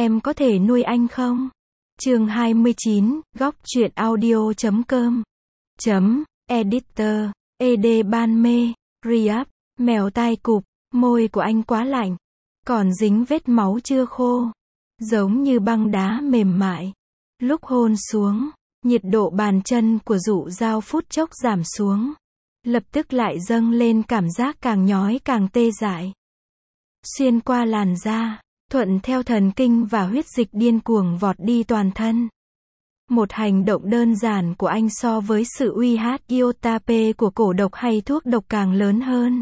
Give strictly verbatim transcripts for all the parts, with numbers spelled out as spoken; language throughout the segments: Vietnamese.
em có thể nuôi anh không? Chương hai mươi chín, góc truyện audio chấm com chấm editor, ed ban mê, Riyadh, mèo tai cụp, môi của anh quá lạnh, còn dính vết máu chưa khô, giống như băng đá mềm mại. Lúc hôn xuống, nhiệt độ bàn chân của Dụ Dao phút chốc giảm xuống, lập tức lại dâng lên cảm giác càng nhói càng tê dại. Xuyên qua làn da, thuận theo thần kinh và huyết dịch điên cuồng vọt đi toàn thân. Một hành động đơn giản của anh so với sự uy hát iota P của cổ độc hay thuốc độc càng lớn hơn.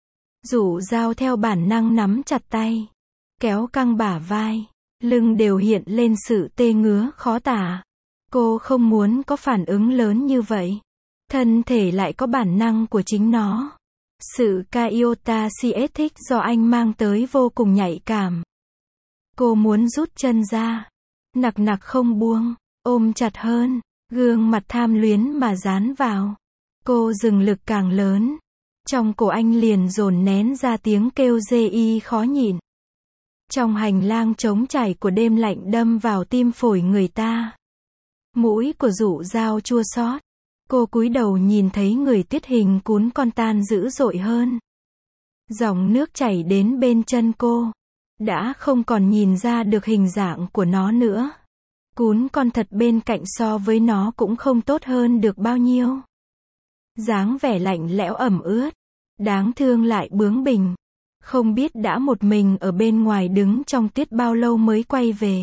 Dụ Dao theo bản năng nắm chặt tay, kéo căng bả vai, lưng đều hiện lên sự tê ngứa khó tả. Cô không muốn có phản ứng lớn như vậy. Thân thể lại có bản năng của chính nó. Sự iota thích do anh mang tới vô cùng nhạy cảm. Cô muốn rút chân ra, nặc nặc không buông, ôm chặt hơn, gương mặt tham luyến mà dán vào. Cô dừng lực càng lớn, trong cổ anh liền dồn nén ra tiếng kêu dê y khó nhịn. Trong hành lang trống trải của đêm lạnh đâm vào tim phổi người ta. Mũi của Dụ Dao chua xót. Cô cúi đầu nhìn thấy người tuyết hình cún con tan dữ dội hơn. Dòng nước chảy đến bên chân cô. Đã không còn nhìn ra được hình dạng của nó nữa. Cún con thật bên cạnh so với nó cũng không tốt hơn được bao nhiêu. Dáng vẻ lạnh lẽo ẩm ướt. Đáng thương lại bướng bỉnh. Không biết đã một mình ở bên ngoài đứng trong tuyết bao lâu mới quay về.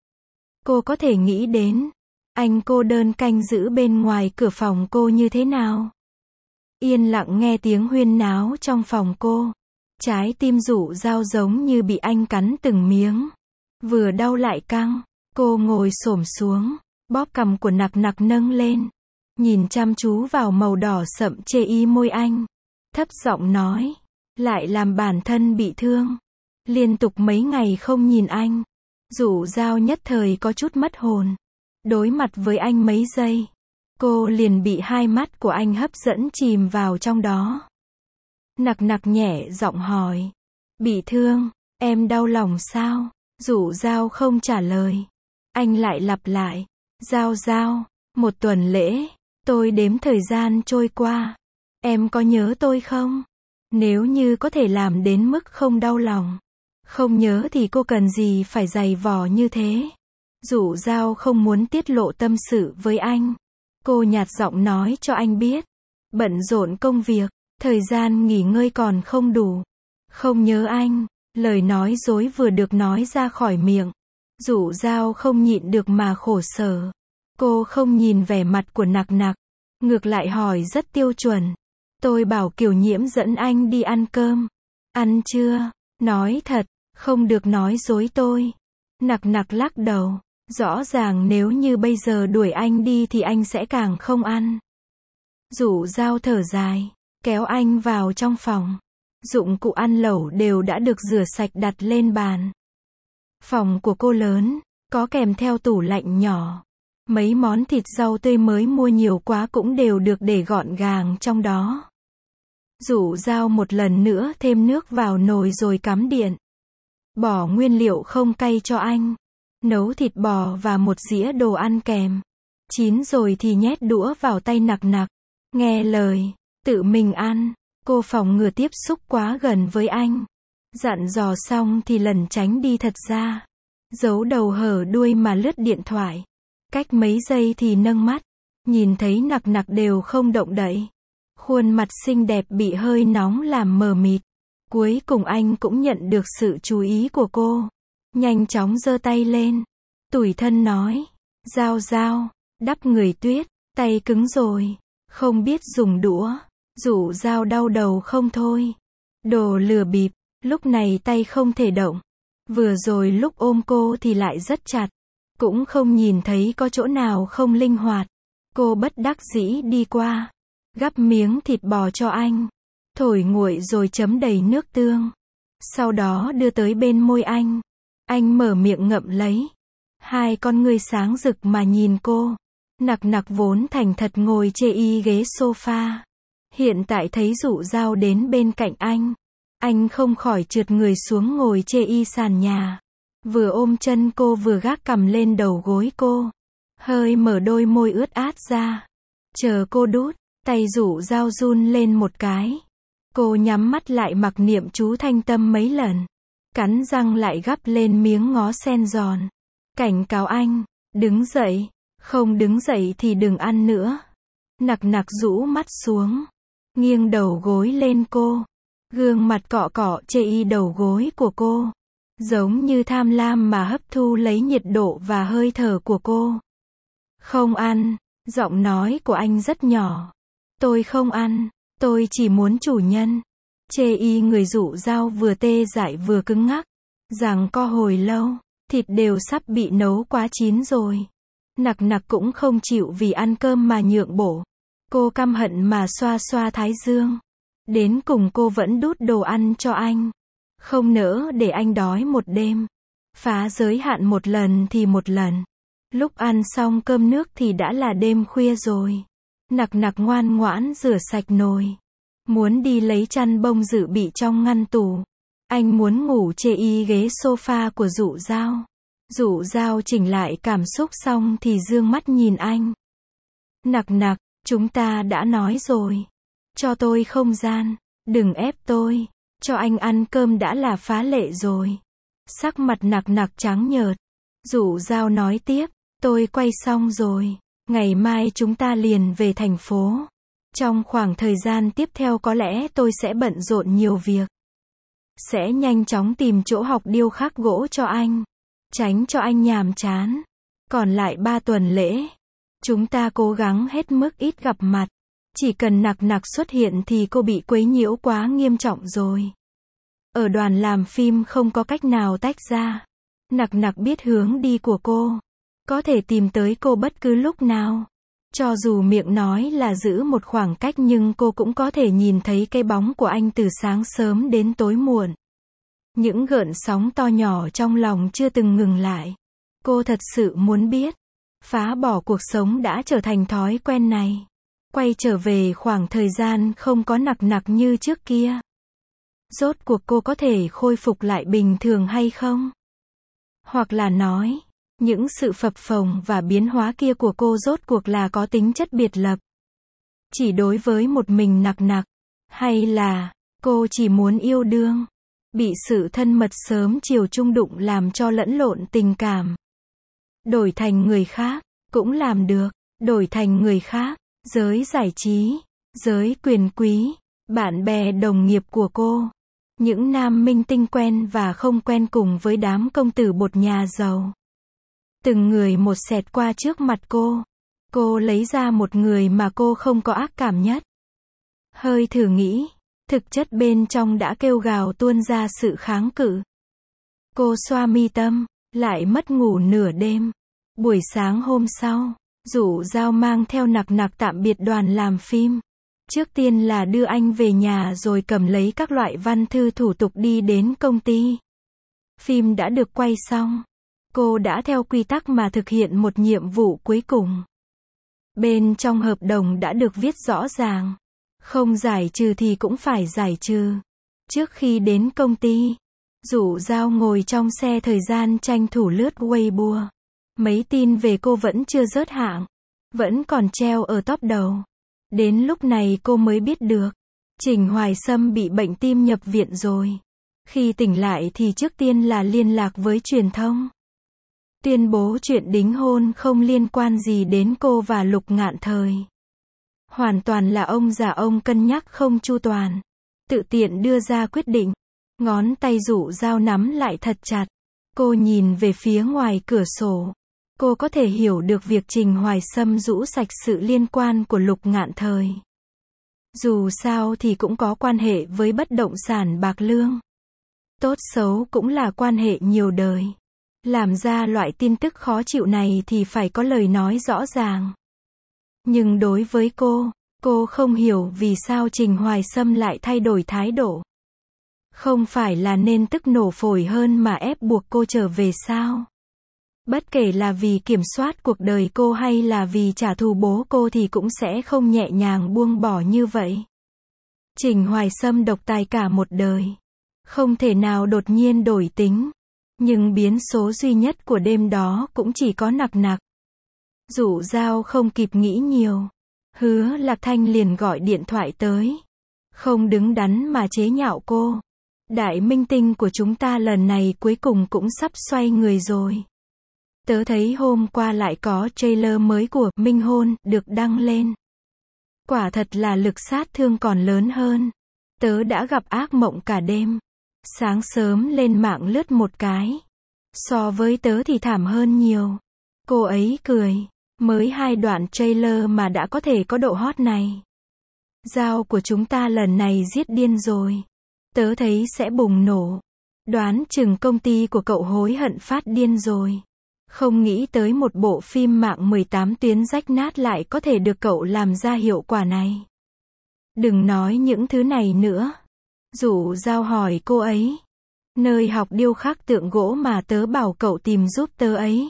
Cô có thể nghĩ đến anh cô đơn canh giữ bên ngoài cửa phòng cô như thế nào. Yên lặng nghe tiếng huyên náo trong phòng cô. Trái tim Dụ Dao giống như bị anh cắn từng miếng. Vừa đau lại căng. Cô ngồi xổm xuống, bóp cằm của nặc nặc nâng lên. Nhìn chăm chú vào màu đỏ sậm chê y môi anh. Thấp giọng nói. Lại làm bản thân bị thương. Liên tục mấy ngày không nhìn anh. Dụ Dao nhất thời có chút mất hồn. Đối mặt với anh mấy giây, cô liền bị hai mắt của anh hấp dẫn chìm vào trong đó. Nặc nặc nhẹ giọng hỏi. Bị thương, em đau lòng sao? Dụ Dao không trả lời. Anh lại lặp lại. Dao Dao, một tuần lễ, tôi đếm thời gian trôi qua. Em có nhớ tôi không? Nếu như có thể làm đến mức không đau lòng, không nhớ thì cô cần gì phải giày vò như thế? Dụ Dao không muốn tiết lộ tâm sự với anh. Cô nhạt giọng nói cho anh biết. Bận rộn công việc, thời gian nghỉ ngơi còn không đủ. Không nhớ anh, lời nói dối vừa được nói ra khỏi miệng. Dụ Dao không nhịn được mà khổ sở. Cô không nhìn vẻ mặt của nặc nặc. Ngược lại hỏi rất tiêu chuẩn. Tôi bảo Kiều Nhiễm dẫn anh đi ăn cơm. Ăn chưa? Nói thật, không được nói dối tôi. Nặc nặc lắc đầu. Rõ ràng nếu như bây giờ đuổi anh đi thì anh sẽ càng không ăn. Dụ Dao thở dài, kéo anh vào trong phòng. Dụng cụ ăn lẩu đều đã được rửa sạch đặt lên bàn. Phòng của cô lớn, có kèm theo tủ lạnh nhỏ. Mấy món thịt rau tươi mới mua nhiều quá cũng đều được để gọn gàng trong đó. Dụ Dao một lần nữa thêm nước vào nồi rồi cắm điện. Bỏ nguyên liệu không cay cho anh. Nấu thịt bò và một dĩa đồ ăn kèm. Chín rồi thì nhét đũa vào tay nặc nặc. Nghe lời, tự mình ăn. Cô phòng ngừa tiếp xúc quá gần với anh. Dặn dò xong thì lẩn tránh đi thật ra. Giấu đầu hở đuôi mà lướt điện thoại. Cách mấy giây thì nâng mắt. Nhìn thấy nặc nặc đều không động đậy. Khuôn mặt xinh đẹp bị hơi nóng làm mờ mịt. Cuối cùng anh cũng nhận được sự chú ý của cô. Nhanh chóng giơ tay lên. Tủi thân nói. Dao Dao, đắp người tuyết, tay cứng rồi. Không biết dùng đũa. Dụ Dao đau đầu không thôi. Đồ lừa bịp, lúc này tay không thể động. Vừa rồi lúc ôm cô thì lại rất chặt. Cũng không nhìn thấy có chỗ nào không linh hoạt. Cô bất đắc dĩ đi qua. Gắp miếng thịt bò cho anh. Thổi nguội rồi chấm đầy nước tương. Sau đó đưa tới bên môi anh. Anh mở miệng ngậm lấy. Hai con ngươi sáng rực mà nhìn cô. Nặc nặc vốn thành thật ngồi chê y ghế sofa. Hiện tại thấy Dụ Dao đến bên cạnh anh. Anh không khỏi trượt người xuống ngồi chê y sàn nhà. Vừa ôm chân cô vừa gác cằm lên đầu gối cô. Hơi mở đôi môi ướt át ra. Chờ cô đút, tay Dụ Dao run lên một cái. Cô nhắm mắt lại mặc niệm chú thanh tâm mấy lần. Cắn răng lại gắp lên miếng ngó sen giòn. Cảnh cáo anh, đứng dậy, không đứng dậy thì đừng ăn nữa. Nặc nặc rũ mắt xuống, nghiêng đầu gối lên cô. Gương mặt cọ cọ chê y đầu gối của cô. Giống như tham lam mà hấp thu lấy nhiệt độ và hơi thở của cô. Không ăn, giọng nói của anh rất nhỏ. Tôi không ăn, tôi chỉ muốn chủ nhân. Chê y người Dụ Dao vừa tê dại vừa cứng ngắc. Giằng co hồi lâu, thịt đều sắp bị nấu quá chín rồi. Nặc nặc cũng không chịu vì ăn cơm mà nhượng bộ. Cô căm hận mà xoa xoa thái dương. Đến cùng cô vẫn đút đồ ăn cho anh. Không nỡ để anh đói một đêm. Phá giới hạn một lần thì một lần. Lúc ăn xong cơm nước thì đã là đêm khuya rồi. Nặc nặc ngoan ngoãn rửa sạch nồi. Muốn đi lấy chăn bông dự bị trong ngăn tủ. Anh muốn ngủ chê y ghế sofa của Dụ Dao. Dụ Dao chỉnh lại cảm xúc xong thì dương mắt nhìn anh. Nặc nặc, chúng ta đã nói rồi. Cho tôi không gian, đừng ép tôi. Cho anh ăn cơm đã là phá lệ rồi. Sắc mặt nặc nặc trắng nhợt. Dụ Dao nói tiếp, tôi quay xong rồi. Ngày mai chúng ta liền về thành phố. Trong khoảng thời gian tiếp theo có lẽ tôi sẽ bận rộn nhiều việc. Sẽ nhanh chóng tìm chỗ học điêu khắc gỗ cho anh. Tránh cho anh nhàm chán. Còn lại ba tuần lễ. Chúng ta cố gắng hết mức ít gặp mặt. Chỉ cần nặc nặc xuất hiện thì cô bị quấy nhiễu quá nghiêm trọng rồi. Ở đoàn làm phim không có cách nào tách ra. Nặc nặc biết hướng đi của cô. Có thể tìm tới cô bất cứ lúc nào. Cho dù miệng nói là giữ một khoảng cách nhưng cô cũng có thể nhìn thấy cái bóng của anh từ sáng sớm đến tối muộn. Những gợn sóng to nhỏ trong lòng chưa từng ngừng lại. Cô thật sự muốn biết. Phá bỏ cuộc sống đã trở thành thói quen này. Quay trở về khoảng thời gian không có nặc nặc như trước kia. Rốt cuộc cô có thể khôi phục lại bình thường hay không? Hoặc là nói, những sự phập phồng và biến hóa kia của cô rốt cuộc là có tính chất biệt lập. Chỉ đối với một mình nặc nặc. Hay là, cô chỉ muốn yêu đương. Bị sự thân mật sớm chiều chung đụng làm cho lẫn lộn tình cảm. Đổi thành người khác, cũng làm được. Đổi thành người khác, giới giải trí, giới quyền quý, bạn bè đồng nghiệp của cô. Những nam minh tinh quen và không quen cùng với đám công tử bột nhà giàu. Từng người một xẹt qua trước mặt cô. Cô lấy ra một người mà cô không có ác cảm nhất. Hơi thử nghĩ, thực chất bên trong đã kêu gào tuôn ra sự kháng cự. Cô xoa mi tâm, lại mất ngủ nửa đêm. Buổi sáng hôm sau, Dụ Dao mang theo nặc nặc tạm biệt đoàn làm phim. Trước tiên là đưa anh về nhà rồi cầm lấy các loại văn thư thủ tục đi đến công ty. Phim đã được quay xong. Cô đã theo quy tắc mà thực hiện một nhiệm vụ cuối cùng. Bên trong hợp đồng đã được viết rõ ràng. Không giải trừ thì cũng phải giải trừ. Trước khi đến công ty, Dụ Dao ngồi trong xe thời gian tranh thủ lướt Weibo. Mấy tin về cô vẫn chưa rớt hạng. Vẫn còn treo ở top đầu. Đến lúc này cô mới biết được. Trình Hoài Sâm bị bệnh tim nhập viện rồi. Khi tỉnh lại thì trước tiên là liên lạc với truyền thông. Tuyên bố chuyện đính hôn không liên quan gì đến cô và Lục Ngạn Thời. Hoàn toàn là ông già ông cân nhắc không chu toàn. Tự tiện đưa ra quyết định. Ngón tay Dụ Dao nắm lại thật chặt. Cô nhìn về phía ngoài cửa sổ. Cô có thể hiểu được việc Trình Hoài Sâm rũ sạch sự liên quan của Lục Ngạn Thời. Dù sao thì cũng có quan hệ với bất động sản Bạc Lương. Tốt xấu cũng là quan hệ nhiều đời. Làm ra loại tin tức khó chịu này thì phải có lời nói rõ ràng. Nhưng đối với cô, cô không hiểu vì sao Trình Hoài Sâm lại thay đổi thái độ. Không phải là nên tức nổ phổi hơn mà ép buộc cô trở về sao? Bất kể là vì kiểm soát cuộc đời cô hay là vì trả thù bố cô thì cũng sẽ không nhẹ nhàng buông bỏ như vậy. Trình Hoài Sâm độc tài cả một đời. Không thể nào đột nhiên đổi tính. Nhưng biến số duy nhất của đêm đó cũng chỉ có nặc nặc. Dụ Dao không kịp nghĩ nhiều. Hứa Lạc Thanh liền gọi điện thoại tới. Không đứng đắn mà chế nhạo cô. Đại minh tinh của chúng ta lần này cuối cùng cũng sắp xoay người rồi. Tớ thấy hôm qua lại có trailer mới của Minh Hôn được đăng lên. Quả thật là lực sát thương còn lớn hơn. Tớ đã gặp ác mộng cả đêm. Sáng sớm lên mạng lướt một cái. So với tớ thì thảm hơn nhiều. Cô ấy cười. Mới hai đoạn trailer mà đã có thể có độ hot này. Dao của chúng ta lần này giết điên rồi. Tớ thấy sẽ bùng nổ. Đoán chừng công ty của cậu hối hận phát điên rồi. Không nghĩ tới một bộ phim mạng mười tám tuyến rách nát lại có thể được cậu làm ra hiệu quả này. Đừng nói những thứ này nữa. Dụ Dao hỏi cô ấy. Nơi học điêu khắc tượng gỗ mà tớ bảo cậu tìm giúp tớ ấy.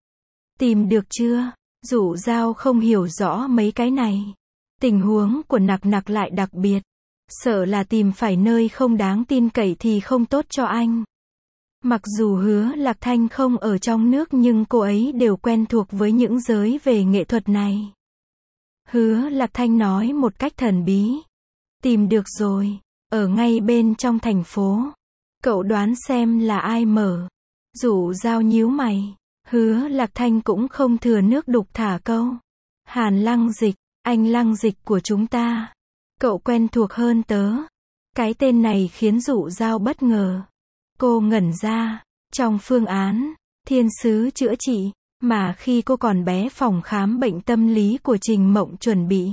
Tìm được chưa? Dụ Dao không hiểu rõ mấy cái này. Tình huống của nặc nặc lại đặc biệt. Sợ là tìm phải nơi không đáng tin cậy thì không tốt cho anh. Mặc dù Hứa Lạc Thanh không ở trong nước nhưng cô ấy đều quen thuộc với những giới về nghệ thuật này. Hứa Lạc Thanh nói một cách thần bí. Tìm được rồi. Ở ngay bên trong thành phố. Cậu đoán xem là ai mở. Dụ Dao nhíu mày. Hứa Lạc Thanh cũng không thừa nước đục thả câu. Hàn Lăng Dịch, anh Lăng Dịch của chúng ta. Cậu quen thuộc hơn tớ. Cái tên này khiến Dụ Dao bất ngờ. Cô ngẩn ra. Trong phương án, thiên sứ chữa trị, mà khi cô còn bé phòng khám bệnh tâm lý của Trình Mộng chuẩn bị.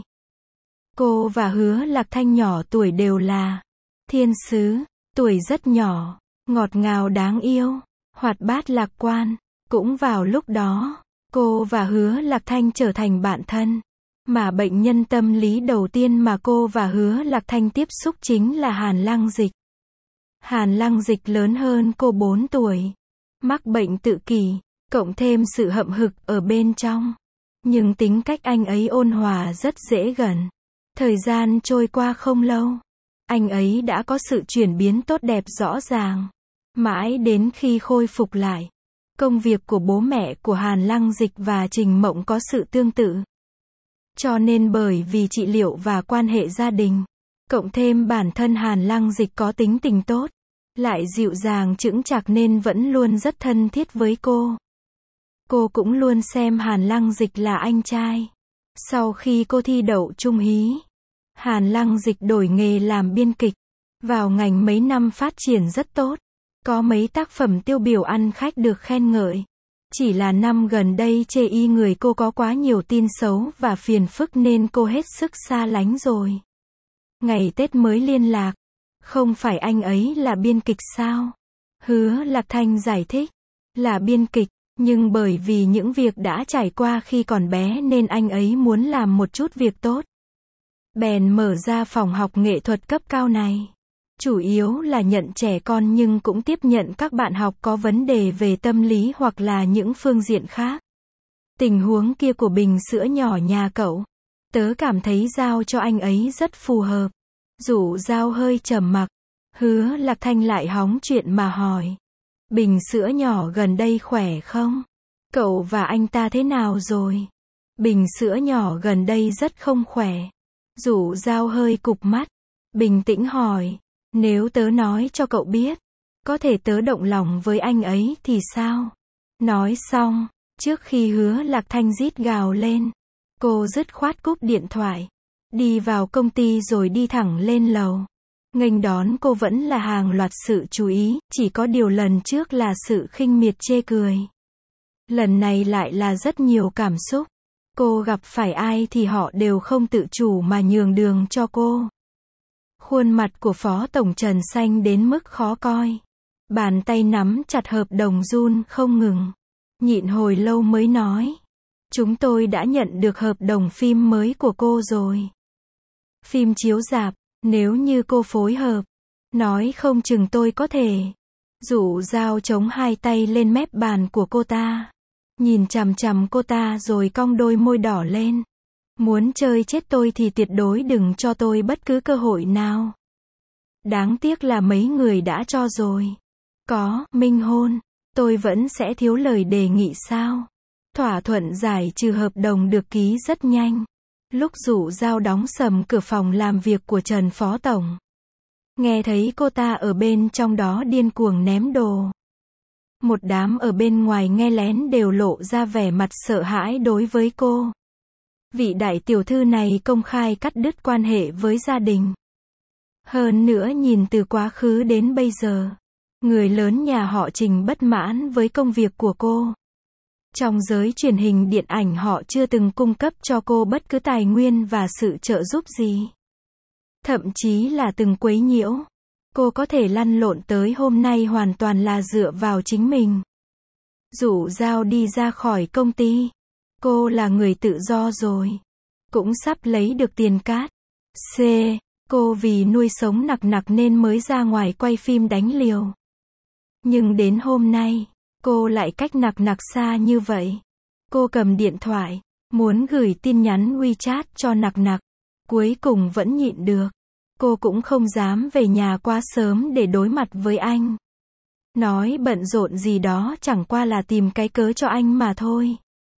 Cô và Hứa Lạc Thanh nhỏ tuổi đều là thiên sứ, tuổi rất nhỏ, ngọt ngào đáng yêu, hoạt bát lạc quan. Cũng vào lúc đó, cô và Hứa Lạc Thanh trở thành bạn thân. Mà bệnh nhân tâm lý đầu tiên mà cô và Hứa Lạc Thanh tiếp xúc chính là Hàn Lăng Dịch. Hàn Lăng Dịch lớn hơn cô bốn tuổi. Mắc bệnh tự kỷ, cộng thêm sự hậm hực ở bên trong. Nhưng tính cách anh ấy ôn hòa rất dễ gần. Thời gian trôi qua không lâu. Anh ấy đã có sự chuyển biến tốt đẹp rõ ràng. Mãi đến khi khôi phục lại. Công việc của bố mẹ của Hàn Lăng Dịch và Trình Mộng có sự tương tự. Cho nên bởi vì trị liệu và quan hệ gia đình, cộng thêm bản thân Hàn Lăng Dịch có tính tình tốt, lại dịu dàng chững chạc nên vẫn luôn rất thân thiết với cô. Cô cũng luôn xem Hàn Lăng Dịch là anh trai. Sau khi cô thi đậu trung hí, Hàn Lăng Dịch đổi nghề làm biên kịch. Vào ngành mấy năm phát triển rất tốt. Có mấy tác phẩm tiêu biểu ăn khách được khen ngợi. Chỉ là năm gần đây chê y người cô có quá nhiều tin xấu và phiền phức nên cô hết sức xa lánh rồi. Ngày Tết mới liên lạc. Không phải anh ấy là biên kịch sao? Hứa Lạc Thanh giải thích. Là biên kịch, nhưng bởi vì những việc đã trải qua khi còn bé nên anh ấy muốn làm một chút việc tốt. Bèn mở ra phòng học nghệ thuật cấp cao này. Chủ yếu là nhận trẻ con nhưng cũng tiếp nhận các bạn học có vấn đề về tâm lý hoặc là những phương diện khác. Tình huống kia của bình sữa nhỏ nhà cậu, tớ cảm thấy giao cho anh ấy rất phù hợp. Dụ Dao hơi trầm mặc. Hứa Lạc Thanh lại hóng chuyện mà hỏi. Bình sữa nhỏ gần đây khỏe không? Cậu và anh ta thế nào rồi? Bình sữa nhỏ gần đây rất không khỏe. Dụ Dao hơi cụp mắt. Bình tĩnh hỏi. Nếu tớ nói cho cậu biết, có thể tớ động lòng với anh ấy thì sao? Nói xong, trước khi Hứa Lạc Thanh rít gào lên, cô dứt khoát cúp điện thoại, đi vào công ty rồi đi thẳng lên lầu. Nghênh đón cô vẫn là hàng loạt sự chú ý, chỉ có điều lần trước là sự khinh miệt chê cười. Lần này lại là rất nhiều cảm xúc. Cô gặp phải ai thì họ đều không tự chủ mà nhường đường cho cô. Khuôn mặt của Phó Tổng Trần xanh đến mức khó coi. Bàn tay nắm chặt hợp đồng run không ngừng. Nhịn hồi lâu mới nói. Chúng tôi đã nhận được hợp đồng phim mới của cô rồi. Phim chiếu rạp, nếu như cô phối hợp, nói không chừng tôi có thể. Dụ Dao chống hai tay lên mép bàn của cô ta. Nhìn chằm chằm cô ta rồi cong đôi môi đỏ lên. Muốn chơi chết tôi thì tuyệt đối đừng cho tôi bất cứ cơ hội nào. Đáng tiếc là mấy người đã cho rồi. Có, Minh Hôn. Tôi vẫn sẽ thiếu lời đề nghị sao? Thỏa thuận giải trừ hợp đồng được ký rất nhanh. Lúc Dụ Dao đóng sầm cửa phòng làm việc của Trần Phó Tổng. Nghe thấy cô ta ở bên trong đó điên cuồng ném đồ. Một đám ở bên ngoài nghe lén đều lộ ra vẻ mặt sợ hãi đối với cô. Vị đại tiểu thư này công khai cắt đứt quan hệ với gia đình. Hơn nữa nhìn từ quá khứ đến bây giờ, người lớn nhà họ Trình bất mãn với công việc của cô. Trong giới truyền hình điện ảnh họ chưa từng cung cấp cho cô bất cứ tài nguyên và sự trợ giúp gì. Thậm chí là từng quấy nhiễu. Cô có thể lăn lộn tới hôm nay hoàn toàn là dựa vào chính mình. Dụ Dao đi ra khỏi công ty. Cô là người tự do rồi. Cũng sắp lấy được tiền cát. C. Cô vì nuôi sống nặc nặc nên mới ra ngoài quay phim đánh liều. Nhưng đến hôm nay, cô lại cách nặc nặc xa như vậy. Cô cầm điện thoại, muốn gửi tin nhắn WeChat cho nặc nặc. Cuối cùng vẫn nhịn được. Cô cũng không dám về nhà quá sớm để đối mặt với anh. Nói bận rộn gì đó chẳng qua là tìm cái cớ cho anh mà thôi.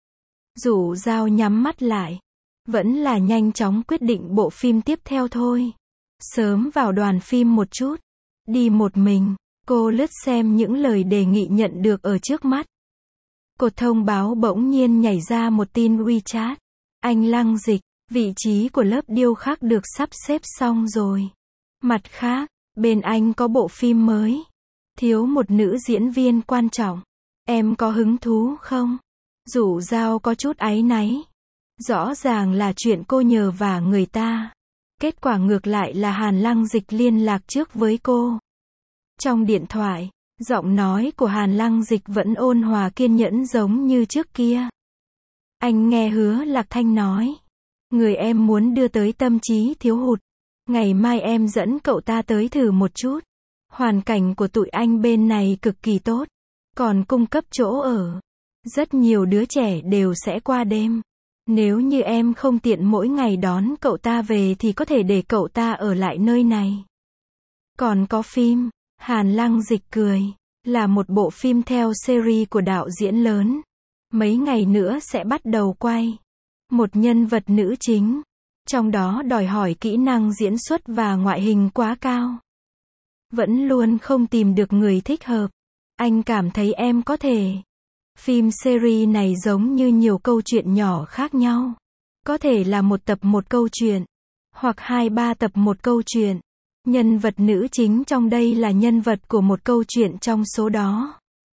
Dụ Dao nhắm mắt lại. Vẫn là nhanh chóng quyết định bộ phim tiếp theo thôi. Sớm vào đoàn phim một chút. Đi một mình. Cô lướt xem những lời đề nghị nhận được ở trước mắt. Cột thông báo bỗng nhiên nhảy ra một tin WeChat. Anh Lăng Dịch, vị trí của lớp điêu khắc được sắp xếp xong rồi. Mặt khác, bên anh có bộ phim mới. Thiếu một nữ diễn viên quan trọng. Em có hứng thú không? Dụ Dao có chút áy náy. Rõ ràng là chuyện cô nhờ vả người ta. Kết quả ngược lại là Hàn Lăng Dịch liên lạc trước với cô. Trong điện thoại, giọng nói của Hàn Lăng Dịch vẫn ôn hòa kiên nhẫn giống như trước kia. Anh nghe Hứa Lạc Thanh nói. Người em muốn đưa tới tâm trí thiếu hụt. Ngày mai em dẫn cậu ta tới thử một chút. Hoàn cảnh của tụi anh bên này cực kỳ tốt. Còn cung cấp chỗ ở. Rất nhiều đứa trẻ đều sẽ qua đêm. Nếu như em không tiện mỗi ngày đón cậu ta về thì có thể để cậu ta ở lại nơi này. Còn có phim, Hàn Lăng Dịch cười, là một bộ phim theo series của đạo diễn lớn. Mấy ngày nữa sẽ bắt đầu quay. Một nhân vật nữ chính. Trong đó đòi hỏi kỹ năng diễn xuất và ngoại hình quá cao. Vẫn luôn không tìm được người thích hợp. Anh cảm thấy em có thể. Phim series này giống như nhiều câu chuyện nhỏ khác nhau. Có thể là một tập một câu chuyện. Hoặc hai ba tập một câu chuyện. Nhân vật nữ chính trong đây là nhân vật của một câu chuyện trong số đó.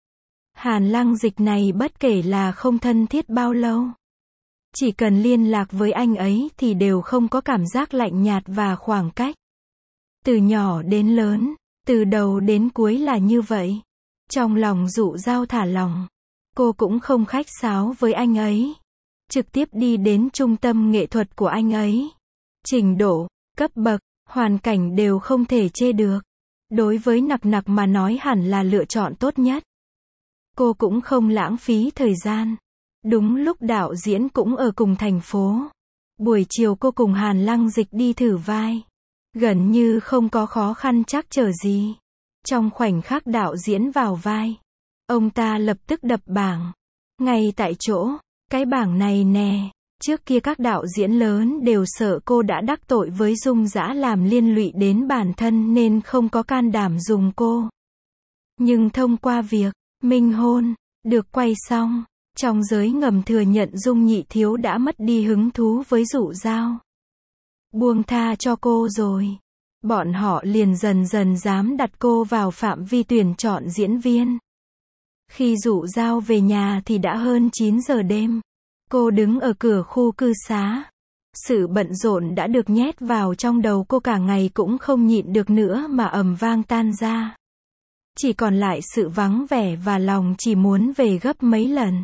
Hàn Lăng Dịch này bất kể là không thân thiết bao lâu. Chỉ cần liên lạc với anh ấy thì đều không có cảm giác lạnh nhạt và khoảng cách. Từ nhỏ đến lớn, từ đầu đến cuối là như vậy. Trong lòng Dụ Dao thả lỏng. Cô cũng không khách sáo với anh ấy. Trực tiếp đi đến trung tâm nghệ thuật của anh ấy. Trình độ, cấp bậc, hoàn cảnh đều không thể chê được. Đối với nặc nặc mà nói hẳn là lựa chọn tốt nhất. Cô cũng không lãng phí thời gian. Đúng lúc đạo diễn cũng ở cùng thành phố. Buổi chiều cô cùng Hàn Lăng Dịch đi thử vai. Gần như không có khó khăn trắc trở gì. Trong khoảnh khắc đạo diễn vào vai, ông ta lập tức đập bảng. Ngay tại chỗ, cái bảng này nè. Trước kia các đạo diễn lớn đều sợ cô đã đắc tội với Dung Dã làm liên lụy đến bản thân nên không có can đảm dùng cô. Nhưng thông qua việc minh hôn được quay xong, trong giới ngầm thừa nhận Dung Nhị Thiếu đã mất đi hứng thú với Dụ Dao. Buông tha cho cô rồi. Bọn họ liền dần dần dám đặt cô vào phạm vi tuyển chọn diễn viên. Khi Dụ Dao về nhà thì đã hơn chín giờ đêm. Cô đứng ở cửa khu cư xá. Sự bận rộn đã được nhét vào trong đầu cô cả ngày cũng không nhịn được nữa mà ầm vang tan ra. Chỉ còn lại sự vắng vẻ và lòng chỉ muốn về gấp mấy lần.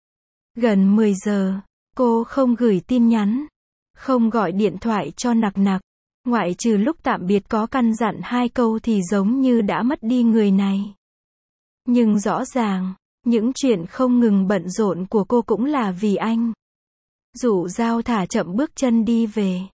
Gần mười giờ, cô không gửi tin nhắn, không gọi điện thoại cho nặc nặc. Ngoại trừ lúc tạm biệt có căn dặn hai câu thì giống như đã mất đi người này. Nhưng rõ ràng, những chuyện không ngừng bận rộn của cô cũng là vì anh. Dụ Dao thả chậm bước chân đi về.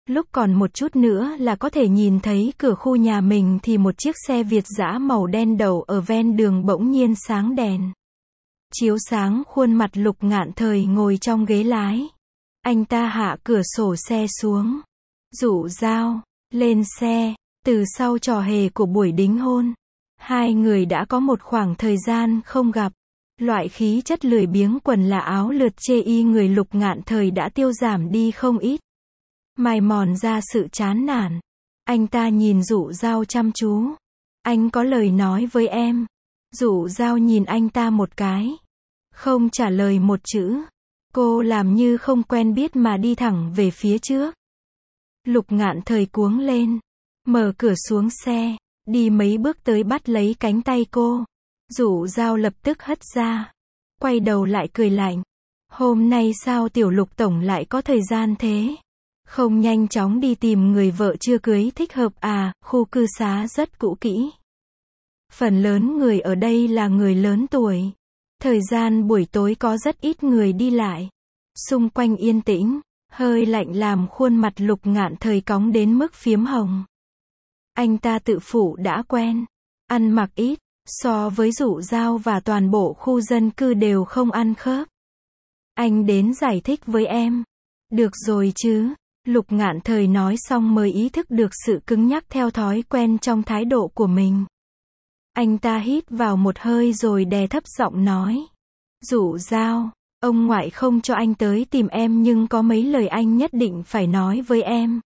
Lúc còn một chút nữa là có thể nhìn thấy cửa khu nhà mình thì một chiếc xe Việt dã màu đen đậu ở ven đường bỗng nhiên sáng đèn. Chiếu sáng khuôn mặt Lục Ngạn Thời ngồi trong ghế lái. Anh ta hạ cửa sổ xe xuống. Dụ Dao, lên xe. Từ sau trò hề của buổi đính hôn, hai người đã có một khoảng thời gian không gặp. Loại khí chất lười biếng quần là áo lượt chê y người Lục Ngạn Thời đã tiêu giảm đi không ít. Mài mòn ra sự chán nản. Anh ta nhìn Dụ Dao chăm chú. Anh có lời nói với em. Dụ Dao nhìn anh ta một cái. Không trả lời một chữ. Cô làm như không quen biết mà đi thẳng về phía trước. Lục Ngạn Thời cuống lên. Mở cửa xuống xe. Đi mấy bước tới bắt lấy cánh tay cô. Dụ Dao lập tức hất ra. Quay đầu lại cười lạnh. Hôm nay sao tiểu Lục tổng lại có thời gian thế? Không nhanh chóng đi tìm người vợ chưa cưới thích hợp à, khu cư xá rất cũ kỹ. Phần lớn người ở đây là người lớn tuổi. Thời gian buổi tối có rất ít người đi lại. Xung quanh yên tĩnh, hơi lạnh làm khuôn mặt Lục Ngạn Thời cóng đến mức phiếm hồng. Anh ta tự phụ đã quen, ăn mặc ít, so với Dụ Dao và toàn bộ khu dân cư đều không ăn khớp. Anh đến giải thích với em. Được rồi chứ. Lục Ngạn Thời nói xong mới ý thức được sự cứng nhắc theo thói quen trong thái độ của mình. Anh ta hít vào một hơi rồi đè thấp giọng nói. Dụ Dao, ông ngoại không cho anh tới tìm em nhưng có mấy lời anh nhất định phải nói với em.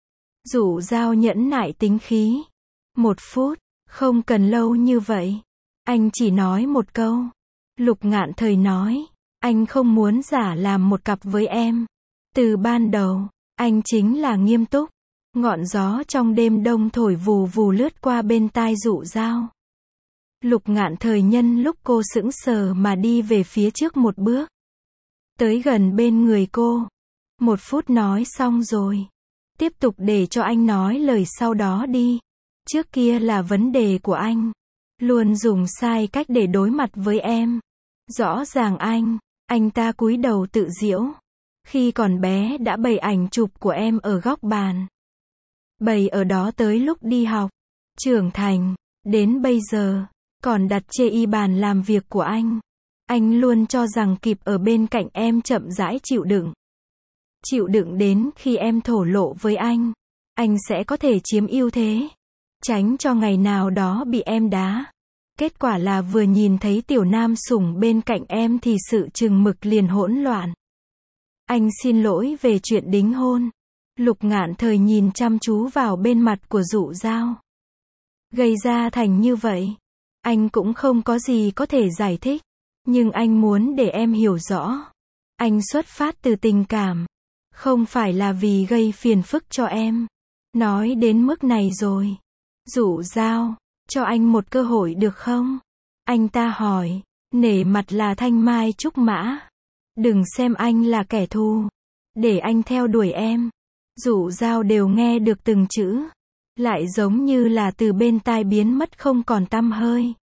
Dụ Dao nhẫn nại tính khí. Một phút, không cần lâu như vậy. Anh chỉ nói một câu. Lục Ngạn Thời nói, anh không muốn giả làm một cặp với em. Từ ban đầu, anh chính là nghiêm túc. Ngọn gió trong đêm đông thổi vù vù lướt qua bên tai Dụ Dao. Lục Ngạn Thời nhân lúc cô sững sờ mà đi về phía trước một bước. Tới gần bên người cô. Một phút nói xong rồi. Tiếp tục để cho anh nói lời sau đó đi. Trước kia là vấn đề của anh. Luôn dùng sai cách để đối mặt với em. Rõ ràng anh, anh ta cúi đầu tự giễu. Khi còn bé đã bày ảnh chụp của em ở góc bàn. Bày ở đó tới lúc đi học. Trưởng thành, đến bây giờ, còn đặt chê y bàn làm việc của anh. Anh luôn cho rằng kịp ở bên cạnh em chậm rãi chịu đựng. Chịu đựng đến khi em thổ lộ với anh. Anh sẽ có thể chiếm ưu thế. Tránh cho ngày nào đó bị em đá. Kết quả là vừa nhìn thấy tiểu nam sủng bên cạnh em thì sự chừng mực liền hỗn loạn. Anh xin lỗi về chuyện đính hôn. Lục Ngạn Thời nhìn chăm chú vào bên mặt của Dụ Dao. Gây ra thành như vậy. Anh cũng không có gì có thể giải thích. Nhưng anh muốn để em hiểu rõ. Anh xuất phát từ tình cảm. Không phải là vì gây phiền phức cho em. Nói đến mức này rồi. Dụ Dao, cho anh một cơ hội được không? Anh ta hỏi. Nể mặt là thanh mai trúc mã. Đừng xem anh là kẻ thù. Để anh theo đuổi em. Dụ Dao đều nghe được từng chữ. Lại giống như là từ bên tai biến mất không còn tăm hơi.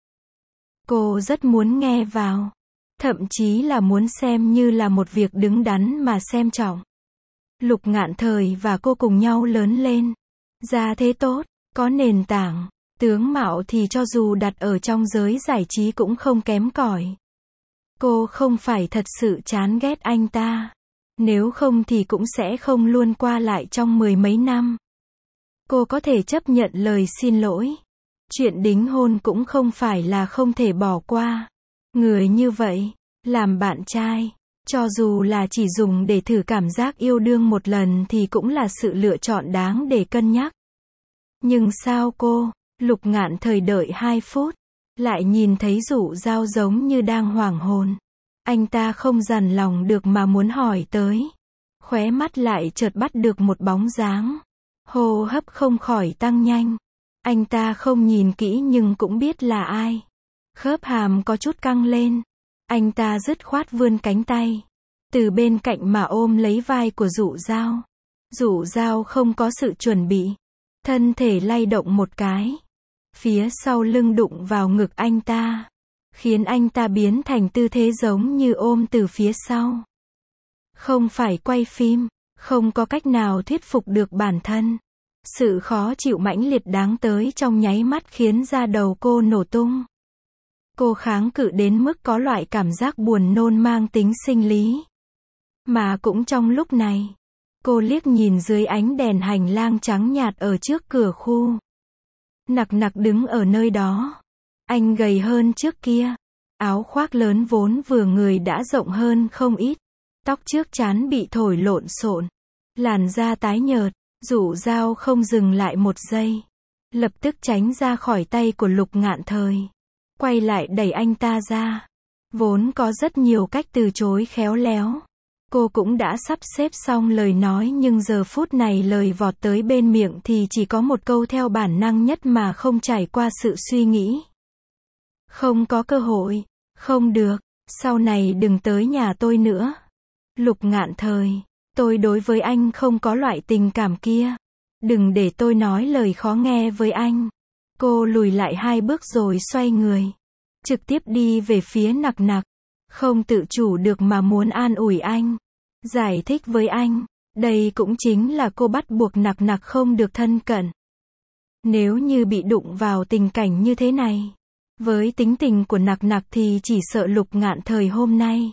Cô rất muốn nghe vào. Thậm chí là muốn xem như là một việc đứng đắn mà xem trọng. Lục Ngạn Thời và cô cùng nhau lớn lên. Gia thế tốt, có nền tảng, tướng mạo thì cho dù đặt ở trong giới giải trí cũng không kém cỏi. Cô không phải thật sự chán ghét anh ta. Nếu không thì cũng sẽ không luôn qua lại trong mười mấy năm. Cô có thể chấp nhận lời xin lỗi. Chuyện đính hôn cũng không phải là không thể bỏ qua. Người như vậy, làm bạn trai, cho dù là chỉ dùng để thử cảm giác yêu đương một lần thì cũng là sự lựa chọn đáng để cân nhắc. Nhưng sao cô, Lục Ngạn Thời đợi hai phút, lại nhìn thấy Dụ Dao giống như đang hoảng hồn. Anh ta không dằn lòng được mà muốn hỏi tới. Khóe mắt lại chợt bắt được một bóng dáng. Hô hấp không khỏi tăng nhanh. Anh ta không nhìn kỹ nhưng cũng biết là ai. Khớp hàm có chút căng lên. Anh ta dứt khoát vươn cánh tay. Từ bên cạnh mà ôm lấy vai của Dụ Dao. Dụ Dao không có sự chuẩn bị. Thân thể lay động một cái. Phía sau lưng đụng vào ngực anh ta. Khiến anh ta biến thành tư thế giống như ôm từ phía sau. Không phải quay phim. Không có cách nào thuyết phục được bản thân. Sự khó chịu mãnh liệt đáng tới trong nháy mắt khiến da đầu cô nổ tung. Cô kháng cự đến mức có loại cảm giác buồn nôn mang tính sinh lý. Mà cũng trong lúc này, cô liếc nhìn dưới ánh đèn hành lang trắng nhạt ở trước cửa khu. Nặc nặc đứng ở nơi đó. Anh gầy hơn trước kia. Áo khoác lớn vốn vừa người đã rộng hơn không ít. Tóc trước trán bị thổi lộn xộn. Làn da tái nhợt. Dụ dao không dừng lại một giây. Lập tức tránh ra khỏi tay của Lục Ngạn Thời. Quay lại đẩy anh ta ra. Vốn có rất nhiều cách từ chối khéo léo. Cô cũng đã sắp xếp xong lời nói nhưng giờ phút này lời vọt tới bên miệng thì chỉ có một câu theo bản năng nhất mà không trải qua sự suy nghĩ. Không có cơ hội. Không được. Sau này đừng tới nhà tôi nữa. Lục Ngạn Thời. Tôi đối với anh không có loại tình cảm kia. Đừng để tôi nói lời khó nghe với anh. Cô lùi lại hai bước rồi xoay người. Trực tiếp đi về phía Nặc Nặc. Không tự chủ được mà muốn an ủi anh. Giải thích với anh. Đây cũng chính là cô bắt buộc Nặc Nặc không được thân cận. Nếu như bị đụng vào tình cảnh như thế này. Với tính tình của Nặc Nặc thì chỉ sợ Lục Ngạn Thời hôm nay.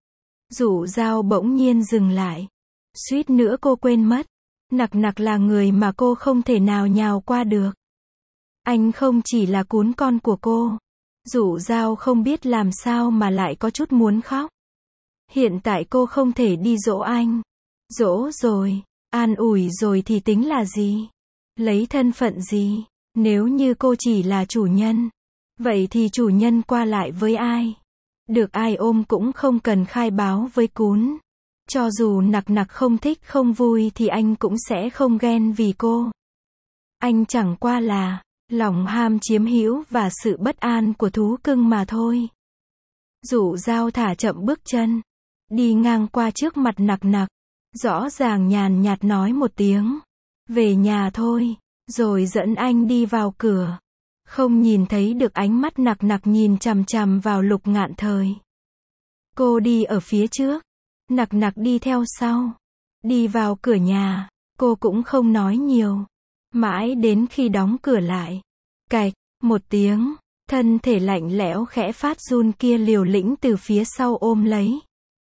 Dụ dao bỗng nhiên dừng lại. Suýt nữa cô quên mất. Nặc Nặc là người mà cô không thể nào nhào qua được. Anh không chỉ là cún con của cô. Dụ dao không biết làm sao mà lại có chút muốn khóc. Hiện tại cô không thể đi dỗ anh. Dỗ rồi, an ủi rồi thì tính là gì? Lấy thân phận gì? Nếu như cô chỉ là chủ nhân. Vậy thì chủ nhân qua lại với ai? Được ai ôm cũng không cần khai báo với cún. Cho dù Nặc Nặc không thích không vui thì anh cũng sẽ không ghen vì cô. Anh chẳng qua là lòng ham chiếm hữu và sự bất an của thú cưng mà thôi. Dụ dao thả chậm bước chân. Đi ngang qua trước mặt Nặc Nặc. Rõ ràng nhàn nhạt nói một tiếng. Về nhà thôi. Rồi dẫn anh đi vào cửa. Không nhìn thấy được ánh mắt Nặc Nặc nhìn chằm chằm vào Lục Ngạn Thời. Cô đi ở phía trước. Nặc Nặc đi theo sau. Đi vào cửa nhà. Cô cũng không nói nhiều. Mãi đến khi đóng cửa lại. Cạch, một tiếng. Thân thể lạnh lẽo khẽ phát run kia liều lĩnh từ phía sau ôm lấy.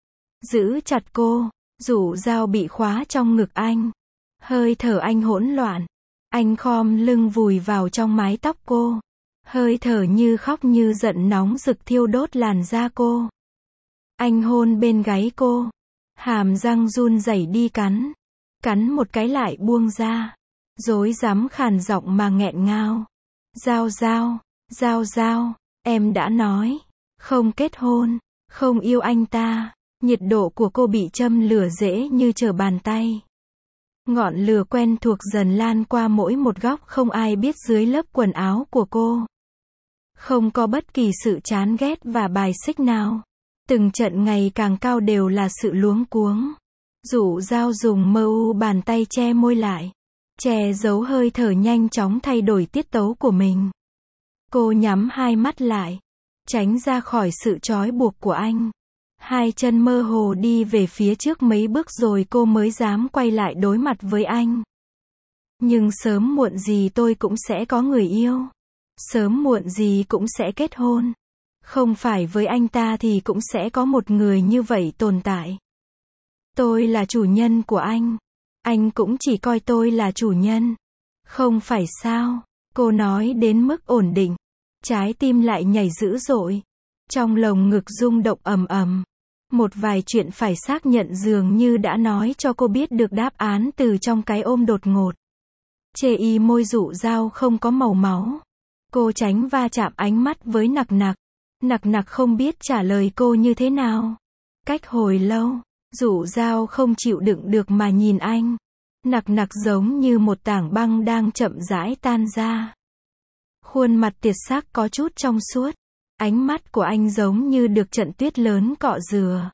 Giữ chặt cô. Dụ dao bị khóa trong ngực anh. Hơi thở anh hỗn loạn. Anh khom lưng vùi vào trong mái tóc cô. Hơi thở như khóc như giận nóng rực thiêu đốt làn da cô. Anh hôn bên gáy cô. Hàm răng run rẩy đi cắn. Cắn một cái lại buông ra. Rối rắm khàn giọng mà nghẹn ngào. Dao dao, dao dao, em đã nói. Không kết hôn, không yêu anh ta. Nhiệt độ của cô bị châm lửa dễ như trở bàn tay. Ngọn lửa quen thuộc dần lan qua mỗi một góc không ai biết dưới lớp quần áo của cô. Không có bất kỳ sự chán ghét và bài xích nào. Từng trận ngày càng cao đều là sự luống cuống. Dụ dao dùng mơ u bàn tay che môi lại. Che giấu hơi thở nhanh chóng thay đổi tiết tấu của mình. Cô nhắm hai mắt lại. Tránh ra khỏi sự trói buộc của anh. Hai chân mơ hồ đi về phía trước mấy bước rồi cô mới dám quay lại đối mặt với anh. Nhưng sớm muộn gì tôi cũng sẽ có người yêu. Sớm muộn gì cũng sẽ kết hôn. Không phải với anh ta thì cũng sẽ có một người như vậy tồn tại. Tôi là chủ nhân của anh. Anh cũng chỉ coi tôi là chủ nhân. Không phải sao? Cô nói đến mức ổn định. Trái tim lại nhảy dữ dội. Trong lồng ngực rung động ầm ầm. Một vài chuyện phải xác nhận dường như đã nói cho cô biết được đáp án từ trong cái ôm đột ngột. Chê y môi dụ dao không có màu máu. Cô tránh va chạm ánh mắt với Nặc Nặc. Nặc Nặc không biết trả lời cô như thế nào. Cách hồi lâu, dụ dao không chịu đựng được mà nhìn anh. Nặc Nặc giống như một tảng băng đang chậm rãi tan ra. Khuôn mặt tiệt xác có chút trong suốt. Ánh mắt của anh giống như được trận tuyết lớn cọ rửa.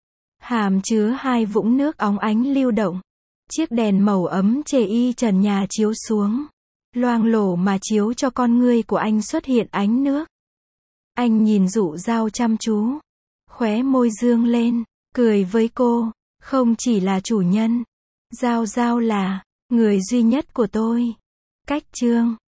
Hàm chứa hai vũng nước óng ánh lưu động. Chiếc đèn màu ấm chê y trần nhà chiếu xuống. Loang lổ mà chiếu cho con ngươi của anh xuất hiện ánh nước. Anh nhìn dụ dao chăm chú. Khóe môi dương lên, cười với cô. Không chỉ là chủ nhân, Giao Giao là người duy nhất của tôi. Cách chương